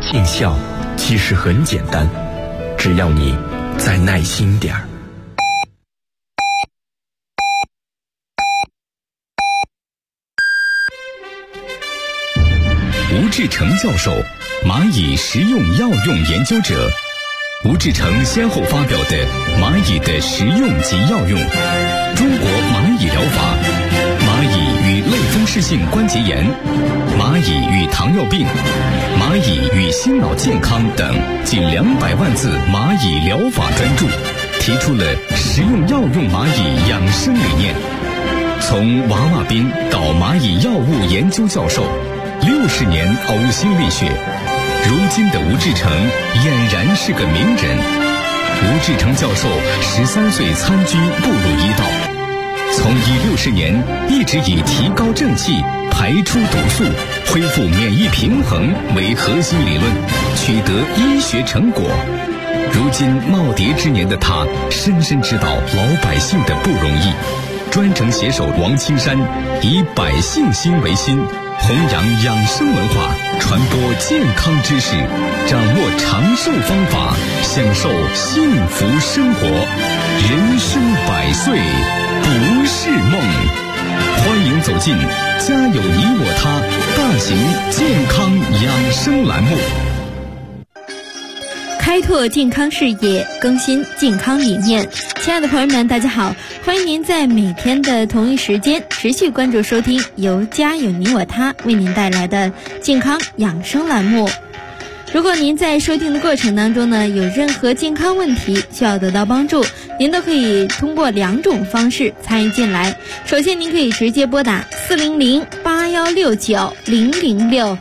尽孝其实很简单，只要你再耐心点儿。 吴志成教授，蚂蚁食用药用研究者。吴志成先后发表的《蚂蚁的食用及药用》、《中国蚂蚁疗法》、《蚂蚁与类风湿性关节炎》、《蚂蚁与糖尿病》、《蚂蚁与心脑健康》等近200万字蚂蚁疗法专著，提出了食用药用蚂蚁养生理念。从娃娃兵到蚂蚁药物研究教授，60年呕心沥血，如今的吴志成俨然是个名人。吴志成教授13岁参军步入医道，从医60年一直以提高正气、排出毒素、恢复免疫平衡为核心理论，取得医学成果。如今耄耋之年的他，深深知道老百姓的不容易，专程携手王青山，以百姓心为心，弘扬养生文化，传播健康知识，掌握长寿方法，享受幸福生活。人生100岁不是梦。欢迎走进家有你我他大型健康养生栏目， 开拓健康视野，更新健康理念。亲爱的朋友们，大家好，欢迎您在每天的同一时间持续关注收听由家有你我他为您带来的健康养生栏目。如果您在收听的过程当中呢，有任何健康问题需要得到帮助，您都可以通过2种方式参与进来。首先，您可以直接拨打400-8169-006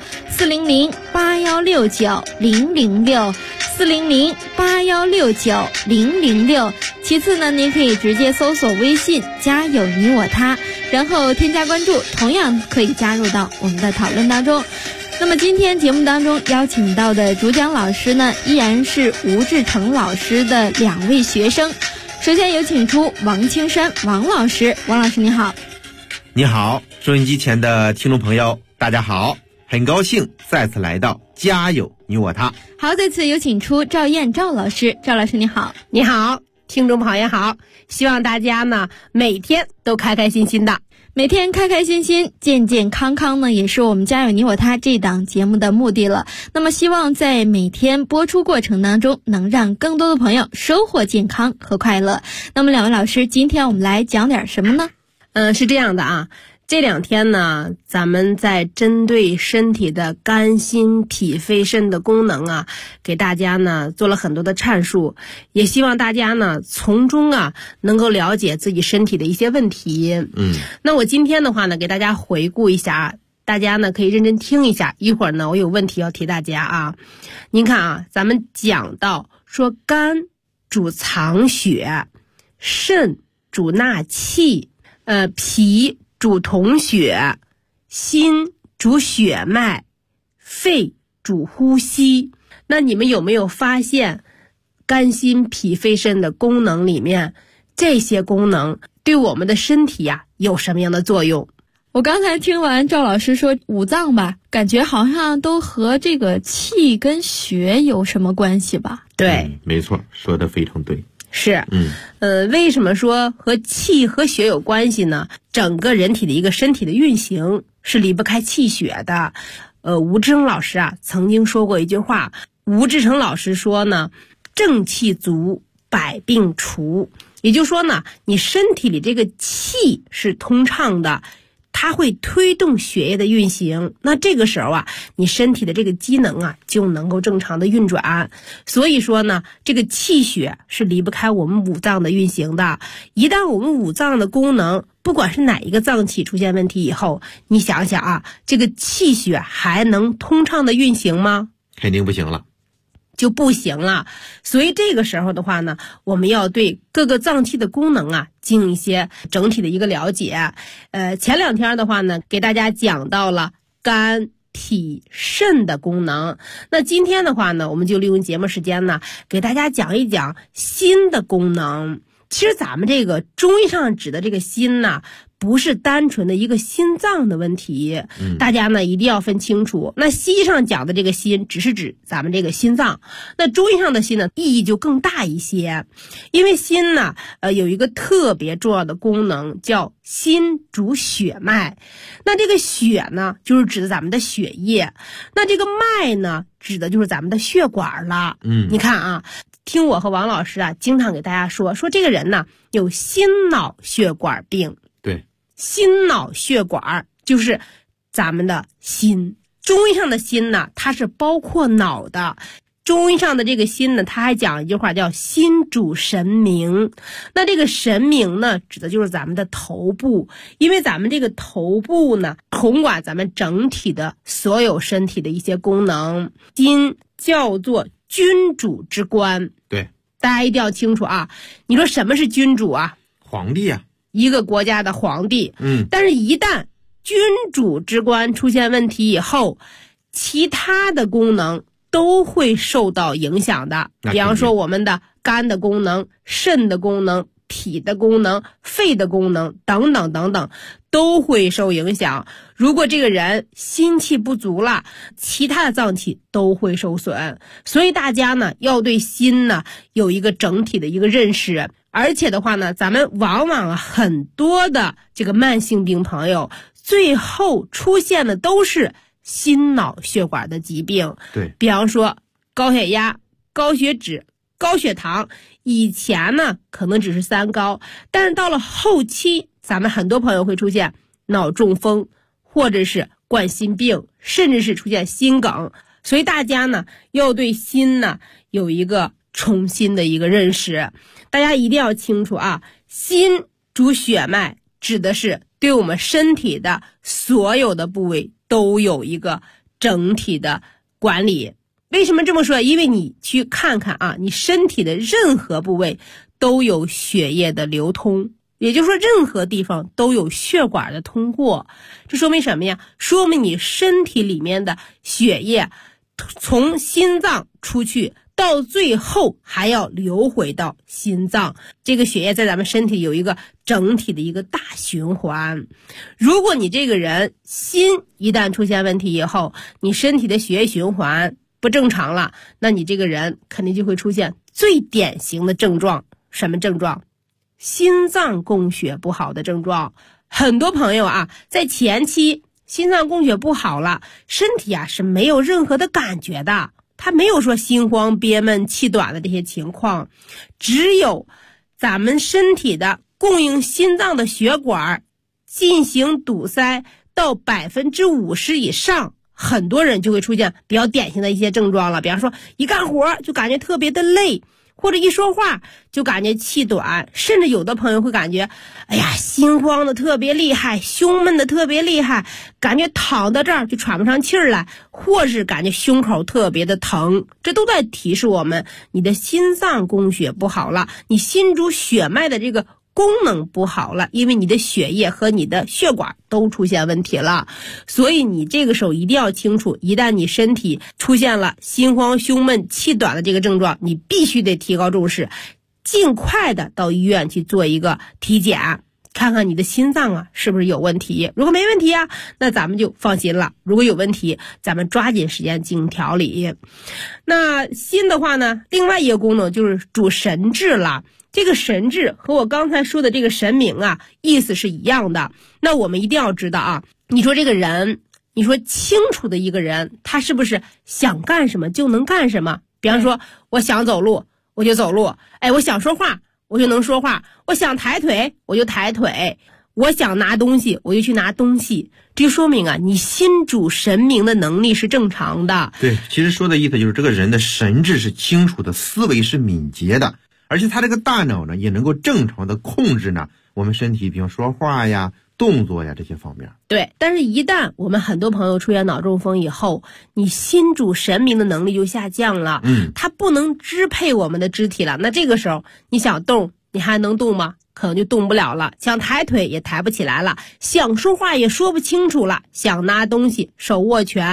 400-8169-006 400-8169-006。其次呢，您可以直接搜索微信家有你我他，然后添加关注，同样可以加入到我们的讨论当中。那么今天节目当中邀请到的主讲老师呢，依然是吴志成老师的2位学生。首先有请出王青山王老师。王老师你好。 你好，收音机前的听众朋友大家好，很高兴再次来到家有你我他。 好，再次有请出赵燕赵老师。赵老师你好。 你好，听众朋友好，希望大家呢每天都开开心心的， 每天开开心心健健康康呢，也是我们家有你我他这档节目的目的了。那么希望在每天播出过程当中，能让更多的朋友收获健康和快乐。那么2位老师，今天我们来讲点什么呢？ 是这样的啊，这2天呢，咱们在针对身体的肝心脾肺肾的功能啊，给大家呢做了很多的阐述，也希望大家呢从中啊能够了解自己身体的一些问题。那我今天的话呢，给大家回顾一下，大家呢可以认真听一下，一会儿呢我有问题要提大家啊。您看啊，咱们讲到说肝主藏血，肾主纳气，脾主统血，心主血脉，肺主呼吸。那你们有没有发现肝心脾肺肾的功能里面，这些功能对我们的身体呀有什么样的作用？ 我刚才听完赵老师说5脏吧，感觉好像都和这个气跟血有什么关系吧？ 对， 没错，说得非常对。 是，为什么说和气和血有关系呢？整个人体的一个身体的运行是离不开气血的。吴志成老师啊曾经说过一句话，吴志成老师说呢，正气足，百病除。也就是说呢，你身体里这个气是通畅的，它会推动血液的运行，那这个时候啊，你身体的这个机能啊就能够正常的运转。所以说呢，这个气血是离不开我们5脏的运行的。一旦我们5脏的功能，不管是哪一个脏器出现问题以后，你想想啊，这个气血还能通畅的运行吗？ 肯定不行了， 就不行了。所以这个时候的话呢，我们要对各个脏器的功能啊进行一些整体的一个了解。前2天的话呢，给大家讲到了肝脾肾的功能。那今天的话呢，我们就利用节目时间呢，给大家讲一讲心的功能。其实咱们这个中医上指的这个心呢， 不是单纯的一个心脏的问题，大家呢一定要分清楚。那西医上讲的这个心只是指咱们这个心脏，那中医上的心呢意义就更大一些。因为心呢有一个特别重要的功能，叫心主血脉。那这个血呢就是指的咱们的血液，那这个脉呢指的就是咱们的血管了。你看啊，听我和王老师啊经常给大家说这个人呢有心脑血管病。 对， 心脑血管就是咱们的心。中医上的心呢它是包括脑的，中医上的这个心呢它还讲一句话叫心主神明。那这个神明呢指的就是咱们的头部，因为咱们这个头部呢统管咱们整体的所有身体的一些功能。心叫做君主之官。 对， 大家一定要清楚啊。你说什么是君主啊？ 皇帝啊， 一个国家的皇帝。但是一旦君主之官出现问题以后，其他的功能都会受到影响的。比方说我们的肝的功能、肾的功能、脾的功能、肺的功能等等等等都会受影响。如果这个人心气不足了，其他的脏器都会受损。所以大家呢要对心呢有一个整体的一个认识。而且的话呢，咱们往往很多的这个慢性病朋友最后出现的都是心脑血管的疾病。 对， 比方说高血压、高血脂、高血糖，以前呢可能只是三高，但是到了后期咱们很多朋友会出现脑中风，或者是冠心病，甚至是出现心梗。所以大家呢要对心呢有一个重新的一个认识。大家一定要清楚啊，心主血脉指的是对我们身体的所有的部位都有一个整体的管理。为什么这么说？因为你去看看啊，你身体的任何部位都有血液的流通，也就是说任何地方都有血管的通过。这说明什么呀？说明你身体里面的血液从心脏出去，到最后还要流回到心脏。这个血液在咱们身体有一个整体的一个大循环。如果你这个人心一旦出现问题以后，你身体的血液循环不正常了，那你这个人肯定就会出现最典型的症状。什么症状？心脏供血不好的症状。很多朋友啊，在前期心脏供血不好了，身体啊是没有任何的感觉的，他没有说心慌憋闷气短的这些情况，只有咱们身体的供应心脏的血管进行堵塞到50%以上，很多人就会出现比较典型的一些症状了。比方说一干活就感觉特别的累，或者一说话就感觉气短，甚至有的朋友会感觉心慌的特别厉害，胸闷的特别厉害，感觉躺到这儿就喘不上气儿来，或是感觉胸口特别的疼。这都在提示我们你的心脏供血不好了，你心主血脉的这个功能不好了，因为你的血液和你的血管都出现问题了。所以你这个时候一定要清楚，一旦你身体出现了心慌胸闷气短的这个症状，你必须得提高重视，尽快的到医院去做一个体检，看看你的心脏啊是不是有问题。如果没问题啊，那咱们就放心了，如果有问题咱们抓紧时间进行调理。那心的话呢，另外一个功能就是主神志了。这个神志和我刚才说的这个神明啊意思是一样的。那我们一定要知道啊，你说这个人，你说清楚的一个人，他是不是想干什么就能干什么？比方说我想走路我就走路，我想说话我就能说话，我想抬腿我就抬腿，我想拿东西我就去拿东西。这就说明啊，你心主神明的能力是正常的。 对，其实说的意思就是这个人的神志是清楚的，思维是敏捷的，而且他这个大脑呢也能够正常的控制呢我们身体，比如说话呀、动作呀这些方面。 对，但是一旦我们很多朋友出现脑中风以后，你心主神明的能力就下降了，他不能支配我们的肢体了。那这个时候你想动，你还能动吗？可能就动不了了。想抬腿也抬不起来了，想说话也说不清楚了，想拿东西手握拳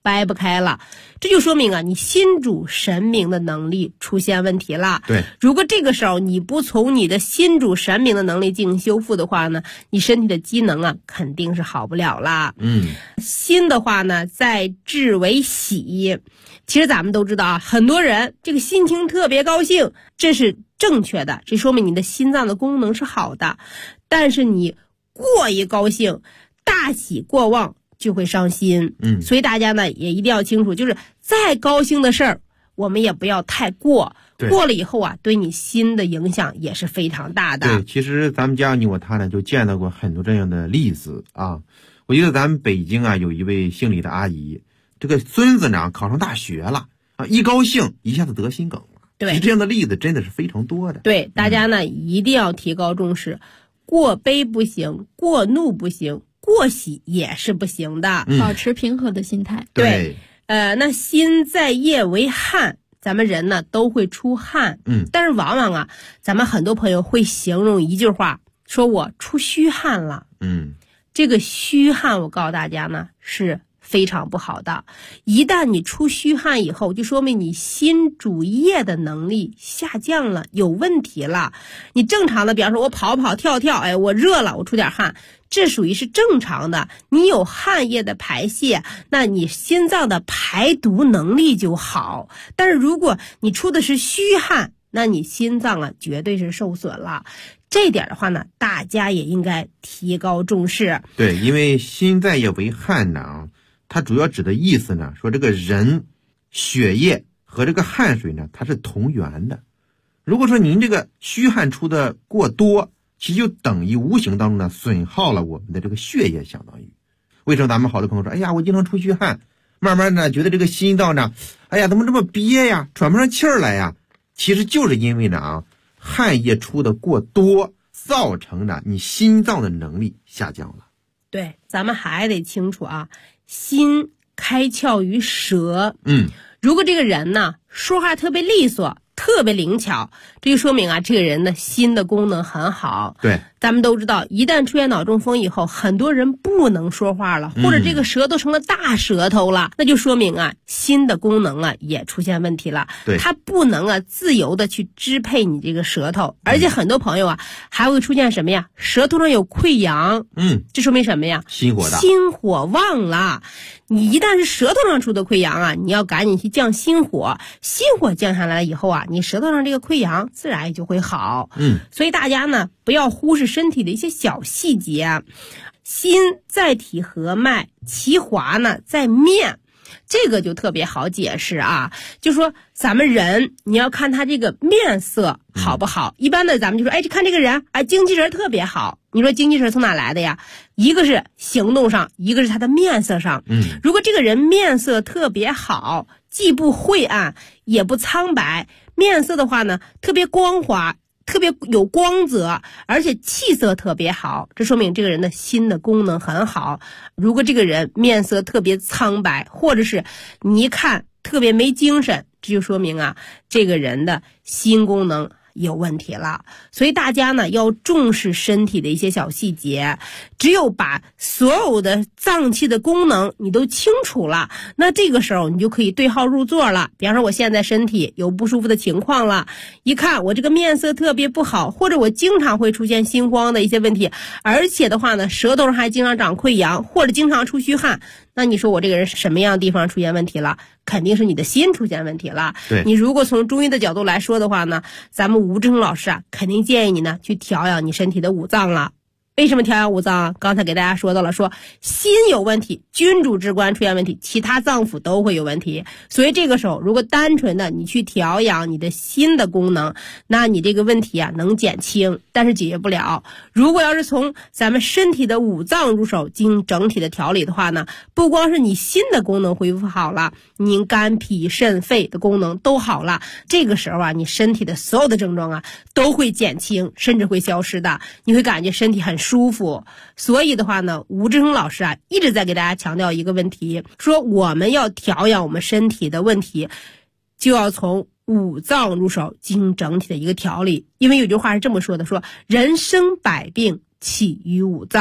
掰不开了。这就说明啊，你心主神明的能力出现问题了。 对， 如果这个时候你不从你的心主神明的能力进行修复的话呢，你身体的机能啊肯定是好不了了。心的话呢，在志为喜。其实咱们都知道啊，很多人这个心情特别高兴，这是正确的，这说明你的心脏的功能是好的。但是你过于高兴，大喜过望就会伤心。所以大家呢也一定要清楚，就是再高兴的事儿，我们也不要太过了以后啊，对你心的影响也是非常大的。 对，其实咱们家你我他呢就见到过很多这样的例子啊。我记得咱们北京啊有一位姓李的阿姨，这个孙子呢考上大学了啊，一高兴一下子得心梗了。 对， 其实这样的例子真的是非常多的。 对，大家呢一定要提高重视，过悲不行，过怒不行，过喜也是不行的。 保持平和的心态。 对， 那心在夜为汗，咱们人呢都会出汗。但是往往啊，咱们很多朋友会形容一句话，说我出虚汗了。这个虚汗我告诉大家呢是非常不好的。一旦你出虚汗以后，就说明你心主液的能力下降了，有问题了。你正常的比方说我跑跑跳跳，我热了我出点汗，这属于是正常的，你有汗液的排泄，那你心脏的排毒能力就好。但是如果你出的是虚汗，那你心脏啊绝对是受损了。这点的话呢，大家也应该提高重视。 对，因为心在液为汗呢，它主要指的意思呢，说这个人血液和这个汗水呢，它是同源的。如果说您这个虚汗出的过多，其实就等于无形当中呢损耗了我们的这个血液，相当于。为什么咱们好多朋友说，哎呀，我经常出虚汗，慢慢呢觉得这个心脏呢，哎呀，怎么这么憋呀，喘不上气儿来呀？其实就是因为呢汗液出的过多，造成了你心脏的能力下降了。 对，咱们还得清楚啊，心开窍于舌。如果这个人呢说话特别利索，特别灵巧，这就说明啊，这个人的心的功能很好。 对， 咱们都知道，一旦出现脑中风以后，很多人不能说话了，或者这个舌头成了大舌头了，那就说明啊，心的功能啊也出现问题了。 对， 它不能啊自由的去支配你这个舌头，而且很多朋友啊还会出现什么呀？舌头上有溃疡。这说明什么呀？ 心火大， 心火旺了。你一旦是舌头上出的溃疡啊，你要赶紧去降心火，心火降下来以后啊，你舌头上这个溃疡自然也就会好。所以大家呢不要忽视身体的一些小细节。心在体合脉，其华呢在面。这个就特别好解释啊，就说咱们人你要看他这个面色好不好。一般的咱们就说，看这个人精气神特别好。你说精气神从哪来的呀？一个是行动上，一个是他的面色上。如果这个人面色特别好，既不晦暗也不苍白，面色的话呢特别光滑，特别有光泽，而且气色特别好，这说明这个人的心的功能很好。如果这个人面色特别苍白，或者是你一看特别没精神，这就说明啊，这个人的心功能有问题了。所以大家呢要重视身体的一些小细节，只有把所有的脏器的功能你都清楚了，那这个时候你就可以对号入座了。比方说我现在身体有不舒服的情况了，一看我这个面色特别不好，或者我经常会出现心慌的一些问题，而且的话呢舌头上还经常长溃疡，或者经常出虚汗，那你说我这个人什么样的地方出现问题了？肯定是你的心出现问题了。 对， 你如果从中医的角度来说的话呢，咱们吴志恒老师啊肯定建议你呢去调养你身体的五脏了。为什么调养五脏啊？刚才给大家说到了，说心有问题，君主之官出现问题，其他脏腑都会有问题。所以这个时候如果单纯的你去调养你的心的功能，那你这个问题啊能减轻，但是解决不了。如果要是从咱们身体的五脏入手进行整体的调理的话呢，不光是你心的功能恢复好了，你肝脾肾肺的功能都好了，这个时候啊你身体的所有的症状啊都会减轻，甚至会消失的，你会感觉身体很舒服。所以的话呢，吴志恒老师啊一直在给大家强调一个问题，说我们要调养我们身体的问题，就要从五脏入手进行整体的一个调理。因为有句话是这么说的，说人生百病起于五脏，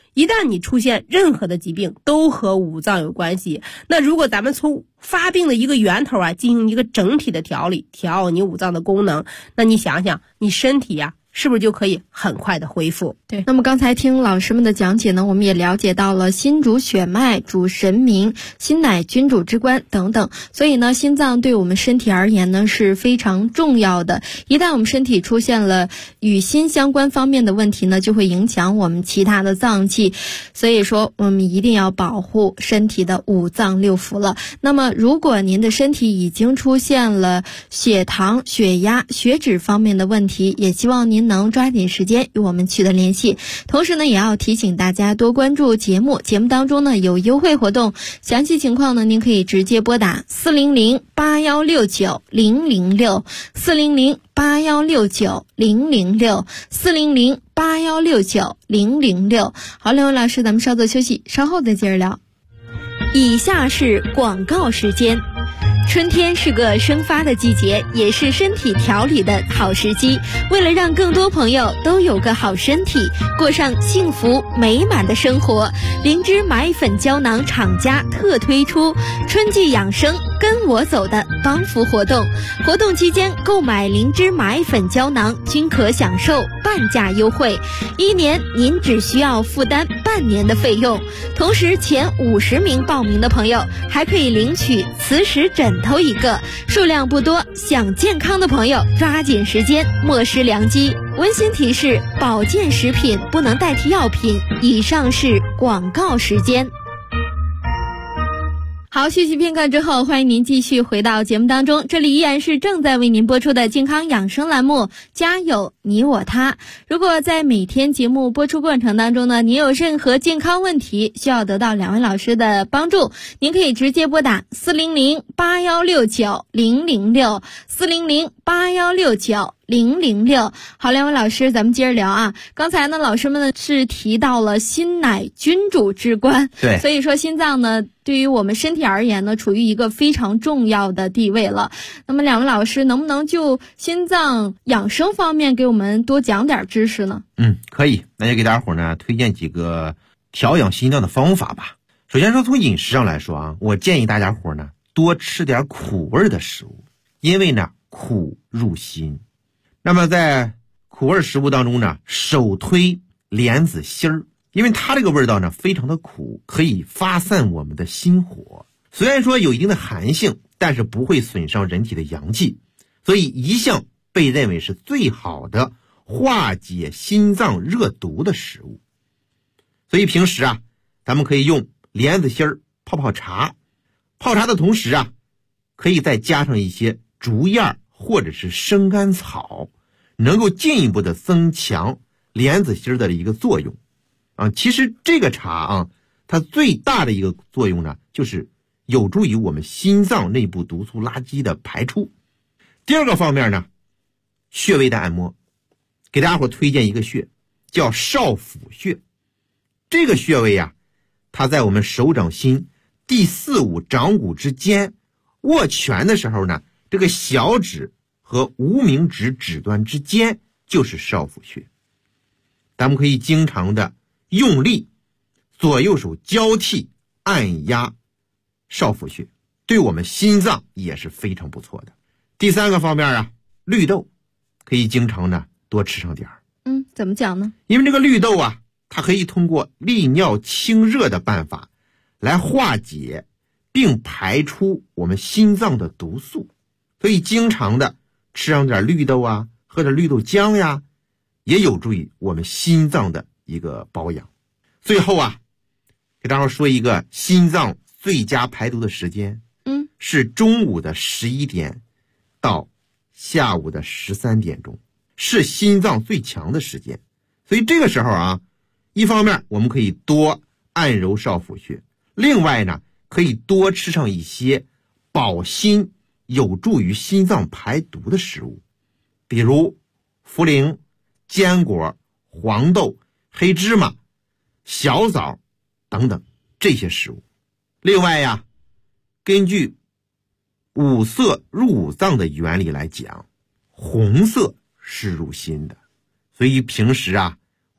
一旦你出现任何的疾病，都和五脏有关系。那如果咱们从发病的一个源头啊，进行一个整体的调理，调你五脏的功能，那你想想，你身体呀，是不是就可以很快的恢复？ 对，那么刚才听老师们的讲解呢，我们也了解到了心主血脉，主神明，心乃君主之官等等。所以呢，心脏对我们身体而言呢是非常重要的。一旦我们身体出现了与心相关方面的问题呢，就会影响我们其他的脏器。所以说，我们一定要保护身体的五脏六腑了。那么，如果您的身体已经出现了血糖、血压、血脂方面的问题，也希望您能抓紧时间与我们取得联系。同时呢，也要提醒大家多关注节目，节目当中呢有优惠活动，详细情况呢您可以直接拨打400-8169-006 400-8169-006 400-8169-006。好，两位老师，咱们稍作休息，稍后再接着聊。以下是广告时间。春天是个生发的季节，也是身体调理的好时机。为了让更多朋友都有个好身体，过上幸福美满的生活，灵芝蚂蚁粉胶囊厂家特推出春季养生跟我走的帮扶活动。活动期间购买灵芝蚂蚁粉胶囊均可享受半价优惠，1年您只需要负担半年的费用。同时前50名报名的朋友还可以领取磁石枕头一个，数量不多，想健康的朋友抓紧时间，莫失良机。温馨提示：保健食品不能代替药品。以上是广告时间。好，休息片刻之后，欢迎您继续回到节目当中，这里依然是正在为您播出的健康养生栏目家有你我他。如果在每天节目播出过程当中呢，您有任何健康问题需要得到两位老师的帮助，您可以直接拨打400-8169-006 400-8169-006。好，两位老师，咱们接着聊啊。刚才呢，老师们呢是提到了心乃君主之官， 对， 所以说心脏呢对于我们身体而言呢，处于一个非常重要的地位了。那么两位老师能不能就心脏养生方面给我们多讲点知识呢？ 可以，那就给大家伙呢推荐几个调养心脏的方法吧。首先说从饮食上来说啊，我建议大家伙呢多吃点苦味的食物，因为呢苦入心。那么在苦味食物当中呢，首推莲子心儿，因为它这个味道呢非常的苦，可以发散我们的心火。虽然说有一定的寒性，但是不会损伤人体的阳气，所以一向被认为是最好的化解心脏热毒的食物。所以平时啊，咱们可以用莲子心儿泡泡茶，泡茶的同时啊，可以再加上一些竹叶或者是生甘草，能够进一步的增强莲子心儿的一个作用啊。其实这个茶啊，它最大的一个作用呢，就是有助于我们心脏内部毒素垃圾的排出。第二个方面呢，穴位的按摩，给大家伙推荐一个穴，叫少府穴。这个穴位啊，它在我们手掌心第4、5掌骨之间，握拳的时候呢，这个小指和无名指指端之间就是少府穴。咱们可以经常的用力左右手交替按压少府穴，对我们心脏也是非常不错的。第三个方面啊，绿豆可以经常的多吃上点儿。 怎么讲呢？ 因为这个绿豆啊，它可以通过利尿清热的办法来化解并排出我们心脏的毒素，所以经常的吃上点绿豆啊，喝点绿豆浆呀，也有助于我们心脏的一个保养。最后啊，给大家说一个心脏最佳排毒的时间，是中午的11点到下午的13点钟，是心脏最强的时间。所以这个时候啊，一方面我们可以多按揉少府穴，另外呢，可以多吃上一些保心有助于心脏排毒的食物，比如茯苓、坚果、黄豆、黑芝麻、小枣等等这些食物。另外呀，根据五色入五脏的原理来讲，红色是入心的，所以平时啊，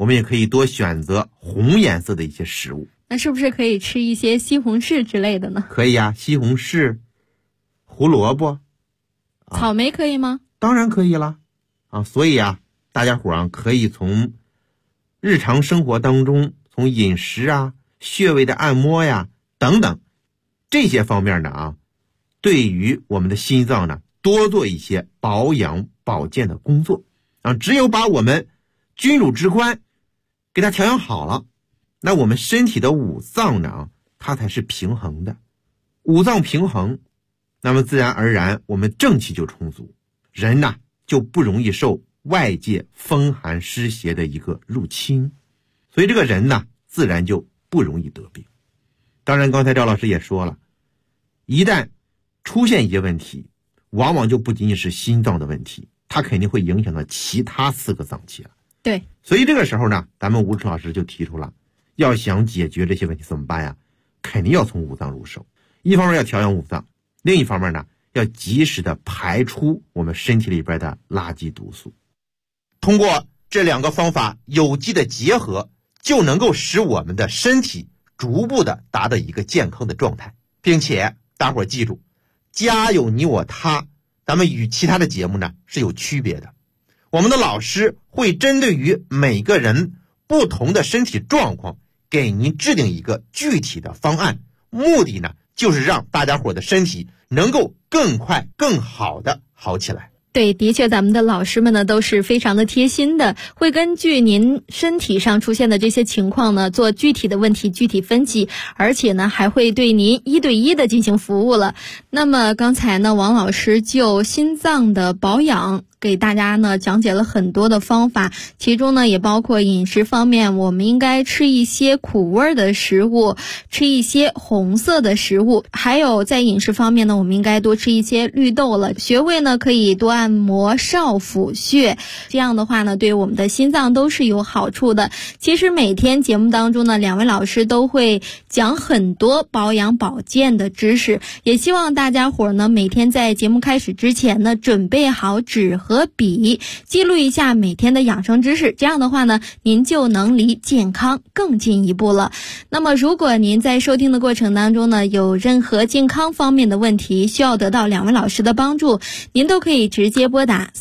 我们也可以多选择红颜色的一些食物。 那是不是可以吃一些西红柿之类的呢？ 可以啊，西红柿、胡萝卜、 草莓可以吗？ 当然可以了啊。所以啊，大家伙可以从日常生活当中，从饮食啊、穴位的按摩呀等等这些方面呢对于我们的心脏呢多做一些保养保健的工作啊。只有把我们君主之官给它调养好了，那我们身体的五脏呢它才是平衡的。五脏平衡，那么自然而然我们正气就充足，人呢就不容易受外界风寒湿邪的一个入侵，所以这个人呢自然就不容易得病。当然刚才赵老师也说了，一旦出现一些问题，往往就不仅仅是心脏的问题，它肯定会影响到其他4个脏器了。 对， 所以这个时候呢，咱们吴成老师就提出了，要想解决这些问题怎么办呀？肯定要从五脏入手。一方面要调养五脏，另一方面呢，要及时的排出我们身体里边的垃圾毒素。通过这2个方法有机的结合，就能够使我们的身体逐步的达到一个健康的状态。并且大伙记住，家有你我他，咱们与其他的节目呢是有区别的。我们的老师会针对于每个人不同的身体状况，给您制定一个具体的方案，目的呢就是让大家伙的身体能够更快更好的好起来。 对，的确咱们的老师们呢都是非常的贴心的，会根据您身体上出现的这些情况呢做具体的问题具体分析，而且呢还会对您1对1的进行服务了。那么刚才呢王老师就心脏的保养给大家呢讲解了很多的方法，其中呢也包括饮食方面，我们应该吃一些苦味的食物，吃一些红色的食物，还有在饮食方面呢，我们应该多吃一些绿豆了。穴位呢可以多按摩少府穴，这样的话呢对我们的心脏都是有好处的。其实每天节目当中呢，2位老师都会讲很多保养保健的知识，也希望大家伙呢每天在节目开始之前呢准备好纸和笔，记录一下每天的养生知识，这样的话呢您就能离健康更进一步了。那么如果您在收听的过程当中呢有任何健康方面的问题需要得到2位老师的帮助，您都可以直接拨打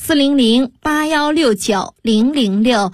400-8169-006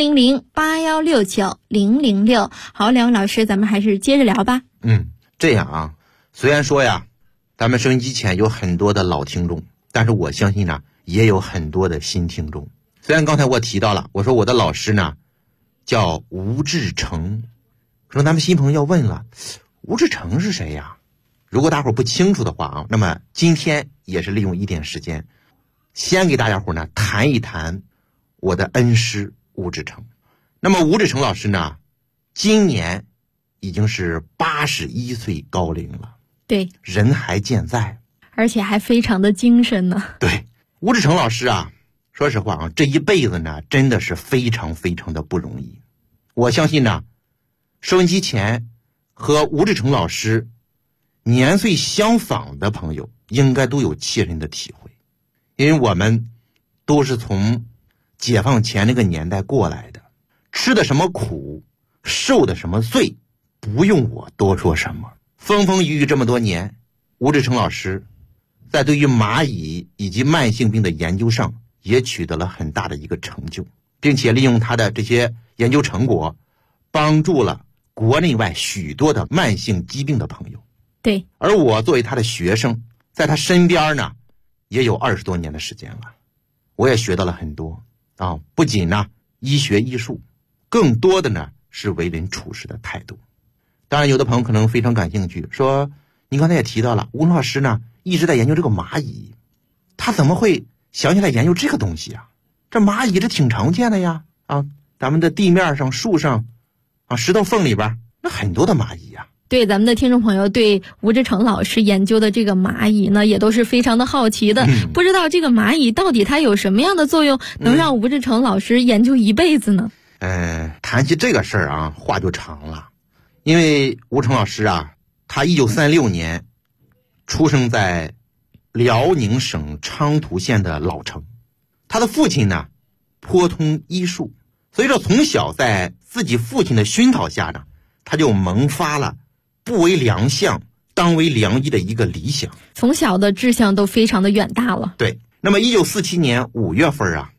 400-8169-006。好，2位老师咱们还是接着聊吧。 这样啊，虽然说呀咱们收音机前有很多的老听众，但是我相信呢也有很多的新听众。虽然刚才我提到了，我说我的老师呢叫吴志成，可能咱们新朋友要问了，吴志成是谁呀？如果大伙不清楚的话那么今天也是利用一点时间，先给大家伙呢谈一谈我的恩师吴志成。那么吴志成老师呢，今年已经是81岁高龄了， 对， 人还健在， 而且还非常的精神呢。 对，吴志成老师啊，说实话这一辈子呢真的是非常非常的不容易。我相信呢，收音机前和吴志成老师年岁相仿的朋友应该都有切身的体会，因为我们都是从解放前那个年代过来的，吃的什么苦，受的什么罪，不用我多说什么。风风雨雨这么多年，吴志成老师在对于蚂蚁以及慢性病的研究上也取得了很大的一个成就，并且利用他的这些研究成果，帮助了国内外许多的慢性疾病的朋友。 对， 而我作为他的学生，在他身边呢也有20多年的时间了，我也学到了很多不仅呢医学医术，更多的呢是为人处事的态度。当然有的朋友可能非常感兴趣，说你刚才也提到了吴老师呢一直在研究这个蚂蚁，他怎么会想起来研究这个东西啊？这蚂蚁这挺常见的呀咱们的地面上树上石头缝里边那很多的蚂蚁呀。 对，咱们的听众朋友对吴志成老师研究的这个蚂蚁呢也都是非常的好奇的，不知道这个蚂蚁到底它有什么样的作用，能让吴志成老师研究一辈子呢？ 谈起这个事儿话就长了。因为吴成老师他1936年出生在辽宁省昌图县的老城，他的父亲呢颇通医术， 所以说从小在自己父亲的熏陶下呢，他就萌发了不为良相当为良医的一个理想， 从小的志向都非常的远大了。 对，那么1947年5月份啊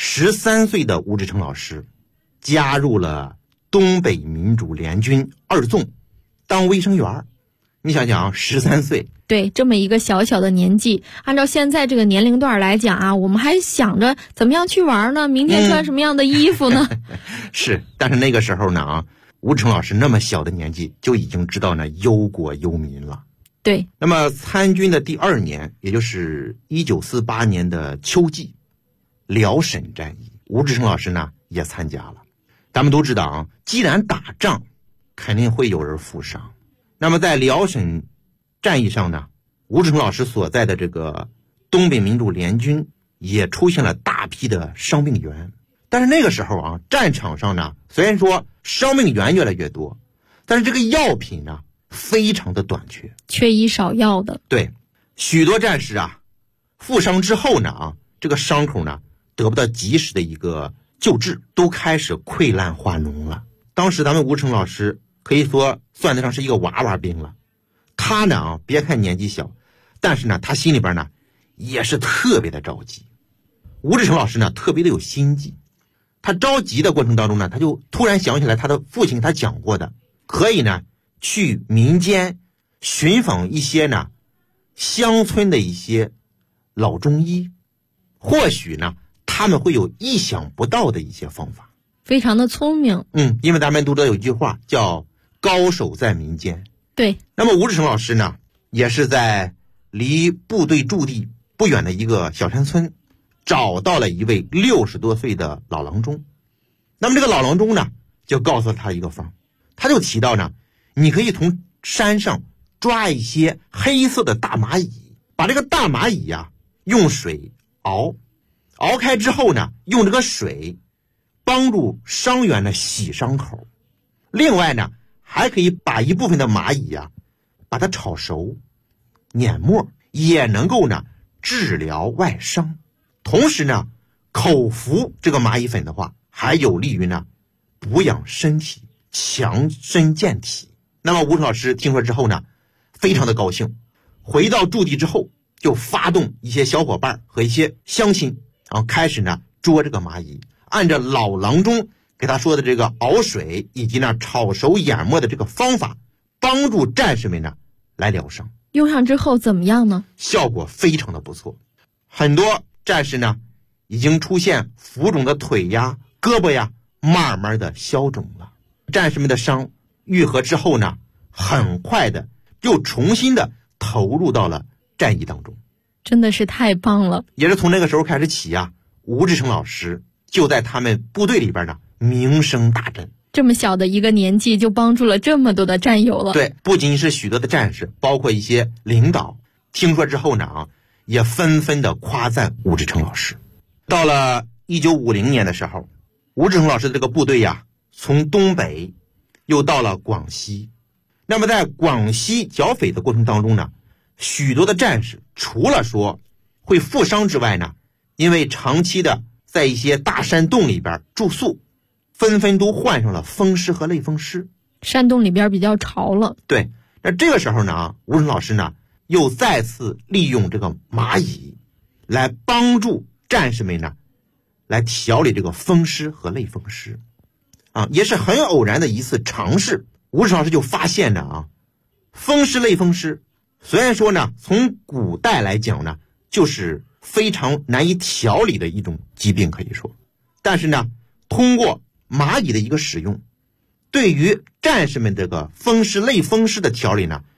，13岁的吴志诚老师加入了东北民主联军2纵当卫生员。你想想啊，13岁， 对，这么一个小小的年纪，按照现在这个年龄段来讲啊，我们还想着怎么样去玩呢？明天穿什么样的衣服呢？ 是，但是那个时候呢吴志诚老师那么小的年纪就已经知道呢忧国忧民了。 对， 那么参军的第2年，也就是1948年的秋季，辽沈战役，吴志诚老师呢也参加了。咱们都知道啊，既然打仗，肯定会有人负伤。那么在辽沈战役上呢，吴志诚老师所在的这个东北民主联军也出现了大批的伤病员。但是那个时候啊，战场上呢，虽然说伤病员越来越多，但是这个药品呢非常的短缺， 缺医少药的。 对，许多战士啊负伤之后呢这个伤口呢得不到及时的一个救治，都开始溃烂化脓了。当时咱们吴志诚老师可以说算得上是一个娃娃兵了。他呢别看年纪小，但是呢他心里边呢也是特别的着急。吴志诚老师呢特别的有心计，他着急的过程当中呢，他就突然想起来他的父亲他讲过的，可以呢去民间寻访一些呢乡村的一些老中医，或许呢他们会有意想不到的一些方法。 非常的聪明。 因为咱们都知道有一句话叫高手在民间。 对， 那么吴志诚老师呢也是在离部队驻地不远的一个小山村找到了一位60多岁的老郎中。那么这个老郎中呢就告诉他一个方，他就提到呢，你可以从山上抓一些黑色的大蚂蚁，把这个大蚂蚁啊用水熬开之后呢，用这个水帮助伤员呢洗伤口。另外呢还可以把一部分的蚂蚁啊把它炒熟碾末，也能够呢治疗外伤。同时呢口服这个蚂蚁粉的话，还有利于呢补养身体，强身健体。那么吴志诚老师听说之后呢非常的高兴，回到驻地之后就发动一些小伙伴和一些乡亲，然后开始呢捉这个蚂蚁，按照老郎中给他说的这个熬水以及呢炒熟研末的这个方法，帮助战士们呢来疗伤。 用上之后怎么样呢？ 效果非常的不错，很多战士呢已经出现浮肿的腿呀胳膊呀慢慢的消肿了。战士们的伤愈合之后呢，很快的又重新的投入到了战役当中。 真的是太棒了。 也是从那个时候开始起啊，吴志诚老师就在他们部队里边呢名声大振。 这么小的一个年纪就帮助了这么多的战友了。 对，不仅是许多的战士，包括一些领导听说之后呢也纷纷的夸赞吴志诚老师。到了1950年的时候，吴志诚老师的这个部队呀从东北又到了广西。那么在广西剿匪的过程当中呢，许多的战士除了说会负伤之外呢，因为长期的在一些大山洞里边住宿，纷纷都患上了风湿和类风湿。 山洞里边比较潮了。 对，那这个时候呢吴志诚老师呢又再次利用这个蚂蚁来帮助战士们呢来调理这个风湿和类风湿也是很偶然的一次尝试。吴志诚老师就发现呢风湿类风湿虽然说呢从古代来讲呢就是非常难以调理的一种疾病，可以说，但是呢通过蚂蚁的一个使用，对于战士们这个风湿类风湿的调理呢